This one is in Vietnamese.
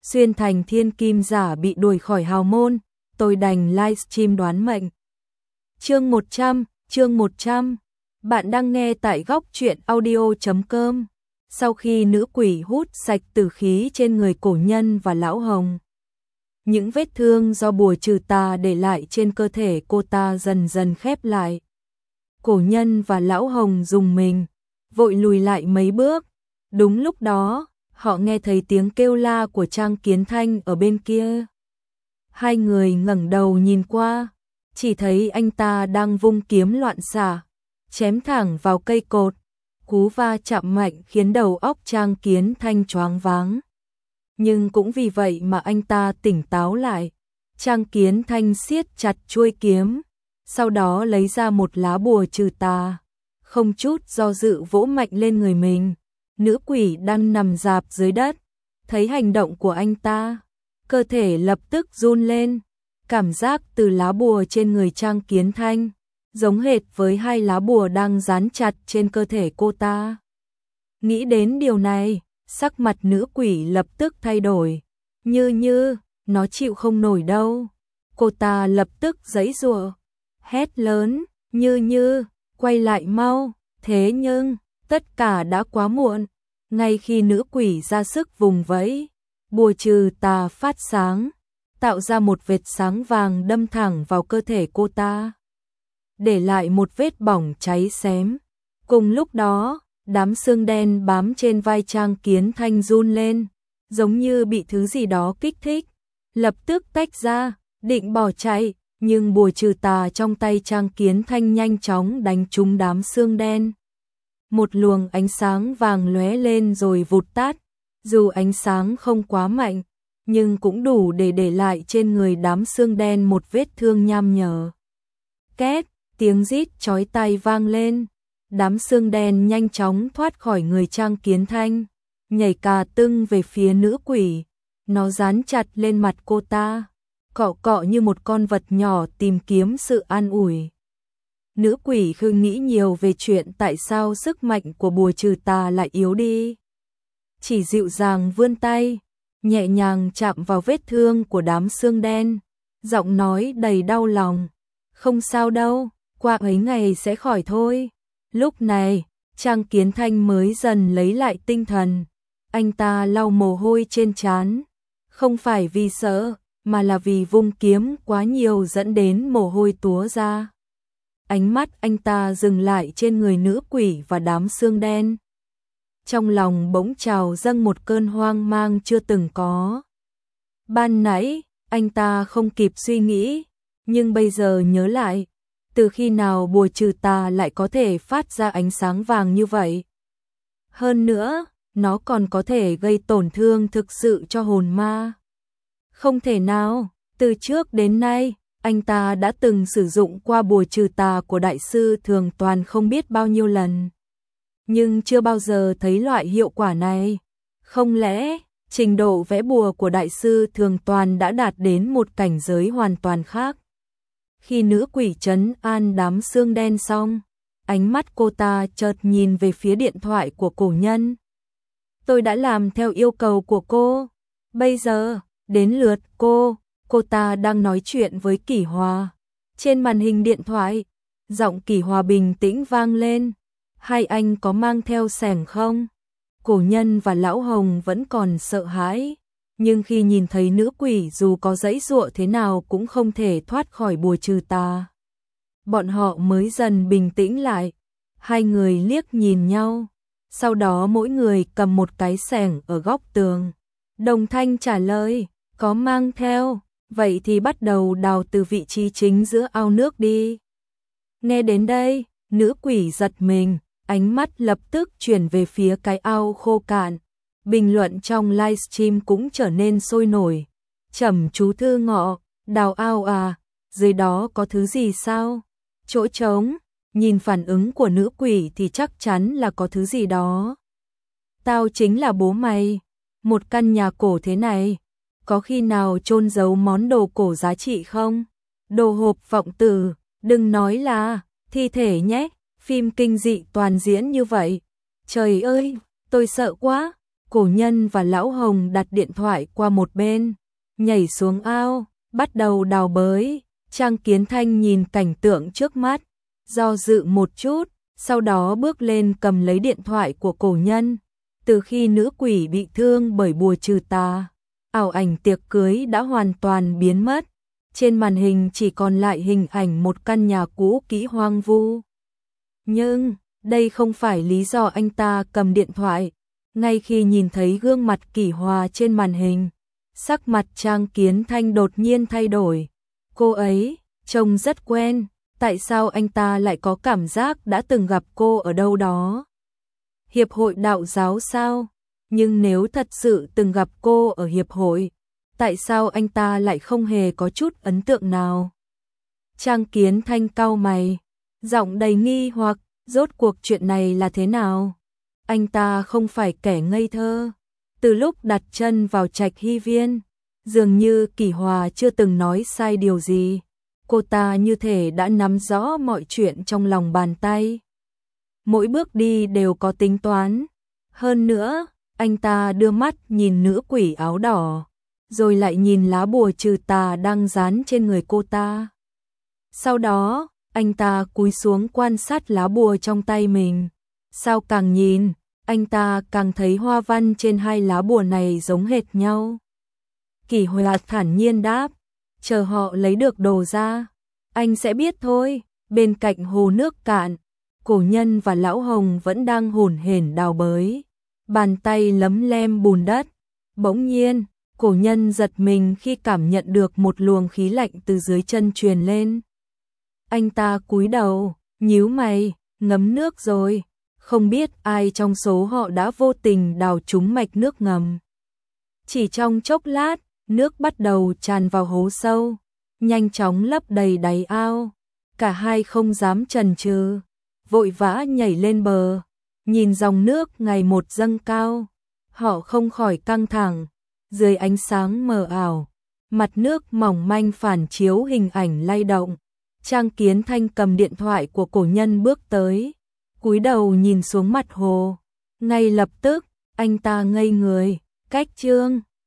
xuyên thành thiên kim giả bị đuổi khỏi hào môn, tôi đành livestream đoán mệnh. Chương 100, bạn đang nghe tại góc truyện audio.com. Sau khi nữ quỷ hút sạch tử khí trên người cổ nhân và lão Hồng, những vết thương do bùa trừ tà để lại trên cơ thể cô ta dần dần khép lại. Cổ nhân và lão Hồng rùng mình, vội lùi lại mấy bước. Đúng lúc đó, họ nghe thấy tiếng kêu la của Trang Kiến Thanh ở bên kia. Hai người ngẩng đầu nhìn qua, chỉ thấy anh ta đang vung kiếm loạn xạ, chém thẳng vào cây cột. Cú va chạm mạnh khiến đầu óc Trang Kiến Thanh choáng váng. Nhưng cũng vì vậy mà anh ta tỉnh táo lại. Trang Kiến Thanh siết chặt chuôi kiếm, sau đó lấy ra một lá bùa trừ tà, không chút do dự vỗ mạnh lên người mình. Nữ quỷ đang nằm rạp dưới đất, thấy hành động của anh ta, cơ thể lập tức run lên. Cảm giác từ lá bùa trên người Trang Kiến Thanh giống hệt với hai lá bùa đang dán chặt trên cơ thể cô ta. Nghĩ đến điều này, sắc mặt nữ quỷ lập tức thay đổi. Như, nó chịu không nổi đâu. Cô ta lập tức giãy giụa, hét lớn, Như, quay lại mau. Thế nhưng, tất cả đã quá muộn. Ngay khi nữ quỷ ra sức vùng vẫy, bùa trừ tà phát sáng, tạo ra một vệt sáng vàng đâm thẳng vào cơ thể cô ta, để lại một vết bỏng cháy xém. Cùng lúc đó, đám xương đen bám trên vai Trang Kiến Thanh run lên, giống như bị thứ gì đó kích thích, lập tức tách ra, định bỏ chạy, nhưng bùa trừ tà trong tay Trang Kiến Thanh nhanh chóng đánh trúng đám xương đen. Một luồng ánh sáng vàng lóe lên rồi vụt tắt, dù ánh sáng không quá mạnh, nhưng cũng đủ để lại trên người đám xương đen một vết thương nham nhở. Két, tiếng rít chói tai vang lên, đám xương đen nhanh chóng thoát khỏi người Trang Kiến Thanh, nhảy cà tưng về phía nữ quỷ. Nó dán chặt lên mặt cô ta, cọ như một con vật nhỏ tìm kiếm sự an ủi. Nữ quỷ không nghĩ nhiều về chuyện tại sao sức mạnh của bùa trừ tà lại yếu đi. Chỉ dịu dàng vươn tay, nhẹ nhàng chạm vào vết thương của đám xương đen, giọng nói đầy đau lòng. Không sao đâu, qua mấy ngày sẽ khỏi thôi. Lúc này, Trang Kiến Thanh mới dần lấy lại tinh thần. Anh ta lau mồ hôi trên trán, không phải vì sợ, mà là vì vung kiếm quá nhiều dẫn đến mồ hôi túa ra. Ánh mắt anh ta dừng lại trên người nữ quỷ và đám xương đen. Trong lòng bỗng trào dâng một cơn hoang mang chưa từng có. Ban nãy, anh ta không kịp suy nghĩ, nhưng bây giờ nhớ lại, từ khi nào bùa trừ tà lại có thể phát ra ánh sáng vàng như vậy? Hơn nữa, nó còn có thể gây tổn thương thực sự cho hồn ma. Không thể nào, từ trước đến nay, anh ta đã từng sử dụng qua bùa trừ tà của đại sư Thường Toàn không biết bao nhiêu lần, nhưng chưa bao giờ thấy loại hiệu quả này. Không lẽ, trình độ vẽ bùa của đại sư Thường Toàn đã đạt đến một cảnh giới hoàn toàn khác? Khi nữ quỷ trấn an đám xương đen xong, ánh mắt cô ta chợt nhìn về phía điện thoại của cổ nhân. Tôi đã làm theo yêu cầu của cô, bây giờ, đến lượt cô ta đang nói chuyện với Kỷ Hòa. Trên màn hình điện thoại, giọng Kỷ Hòa bình tĩnh vang lên. Hai anh có mang theo xẻng không? Cổ nhân và lão Hồng vẫn còn sợ hãi, nhưng khi nhìn thấy nữ quỷ dù có giãy giụa thế nào cũng không thể thoát khỏi bùa trừ tà, bọn họ mới dần bình tĩnh lại. Hai người liếc nhìn nhau, sau đó mỗi người cầm một cái xẻng ở góc tường. Đồng thanh trả lời, có mang theo, vậy thì bắt đầu đào từ vị trí chính giữa ao nước đi. Nghe đến đây, nữ quỷ giật mình, ánh mắt lập tức chuyển về phía cái ao khô cạn. Bình luận trong livestream cũng trở nên sôi nổi. Trầm chú thư ngọ, đào ao à, dưới đó có thứ gì sao? Chỗ trống, nhìn phản ứng của nữ quỷ thì chắc chắn là có thứ gì đó. Tao chính là bố mày, một căn nhà cổ thế này, có khi nào chôn giấu món đồ cổ giá trị không? Đồ hộp vọng tử, đừng nói là thi thể nhé, phim kinh dị toàn diễn như vậy. Trời ơi, tôi sợ quá. Cổ Nhân và Lão Hồng đặt điện thoại qua một bên, nhảy xuống ao, bắt đầu đào bới. Trang Kiến Thanh nhìn cảnh tượng trước mắt, do dự một chút, sau đó bước lên cầm lấy điện thoại của Cổ Nhân. Từ khi nữ quỷ bị thương bởi bùa trừ tà, ảo ảnh tiệc cưới đã hoàn toàn biến mất. Trên màn hình chỉ còn lại hình ảnh một căn nhà cũ kỹ hoang vu. Nhưng, đây không phải lý do anh ta cầm điện thoại. Ngay khi nhìn thấy gương mặt Kỷ Hòa trên màn hình, sắc mặt Trang Kiến Thanh đột nhiên thay đổi. Cô ấy, trông rất quen, tại sao anh ta lại có cảm giác đã từng gặp cô ở đâu đó? Hiệp hội đạo giáo sao? Nhưng nếu thật sự từng gặp cô ở hiệp hội, tại sao anh ta lại không hề có chút ấn tượng nào? Trang Kiến Thanh cau mày, giọng đầy nghi hoặc, rốt cuộc chuyện này là thế nào? Anh ta không phải kẻ ngây thơ. Từ lúc đặt chân vào Trạch Hy Viên, dường như Kỷ Hòa chưa từng nói sai điều gì. Cô ta như thể đã nắm rõ mọi chuyện trong lòng bàn tay. Mỗi bước đi đều có tính toán. Hơn nữa, anh ta đưa mắt nhìn nữ quỷ áo đỏ, rồi lại nhìn lá bùa trừ tà đang dán trên người cô ta. Sau đó, anh ta cúi xuống quan sát lá bùa trong tay mình. Sao càng nhìn, anh ta càng thấy hoa văn trên hai lá bùa này giống hệt nhau. Kỷ Hòa thản nhiên đáp, chờ họ lấy được đồ ra, anh sẽ biết thôi. Bên cạnh hồ nước cạn, Cổ Nhân và Lão Hồng vẫn đang hổn hển đào bới, bàn tay lấm lem bùn đất. Bỗng nhiên, Cổ Nhân giật mình khi cảm nhận được một luồng khí lạnh từ dưới chân truyền lên. Anh ta cúi đầu, nhíu mày, ngấm nước rồi. Không biết ai trong số họ đã vô tình đào trúng mạch nước ngầm. Chỉ trong chốc lát, nước bắt đầu tràn vào hố sâu, nhanh chóng lấp đầy đáy ao. Cả hai không dám chần chừ, vội vã nhảy lên bờ, nhìn dòng nước ngày một dâng cao. Họ không khỏi căng thẳng, dưới ánh sáng mờ ảo, mặt nước mỏng manh phản chiếu hình ảnh lay động. Trang Kiến Thanh cầm điện thoại của Cổ Nhân bước tới, cúi đầu nhìn xuống mặt hồ. Ngay lập tức, anh ta ngây người, cách chương